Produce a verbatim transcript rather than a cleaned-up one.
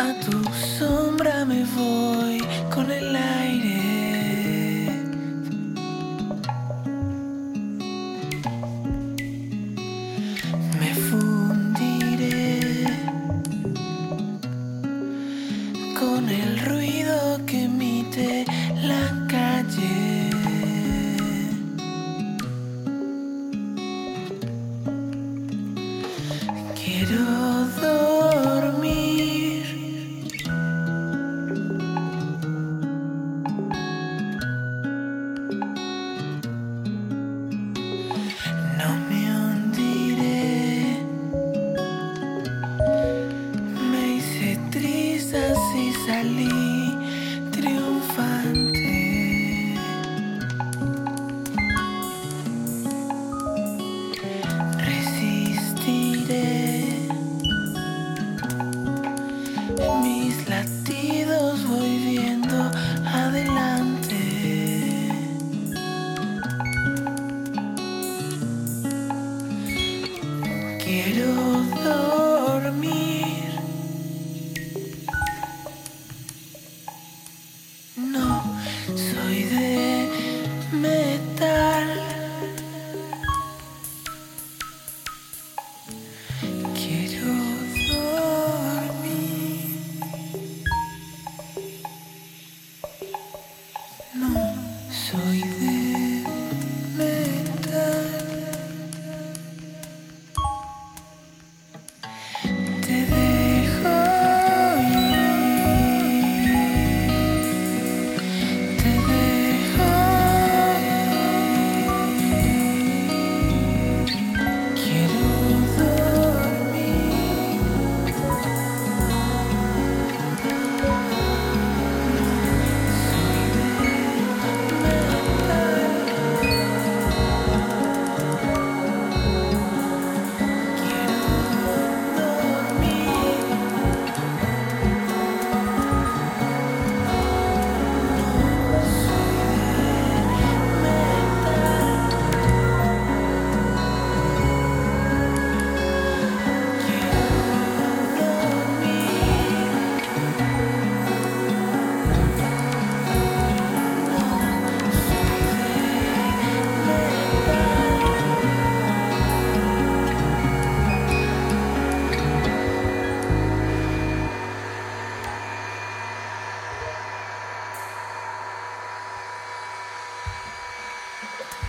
tu sombra me voy con el aire. Me fundiré con el ruido que emite la calle. Quiero dormir. No me hundiré. Me hice trizas y salí triunfante. Resistiré. Mis latidos voy viendo adelante. Quiero dormir. No soy de metal. Quiero dormir. No soy de metal. Te dejo ir. Te dejo ir. Quiero dormir. Soy de metal. Quiero dormir. Soy de metal. Quiero dormir.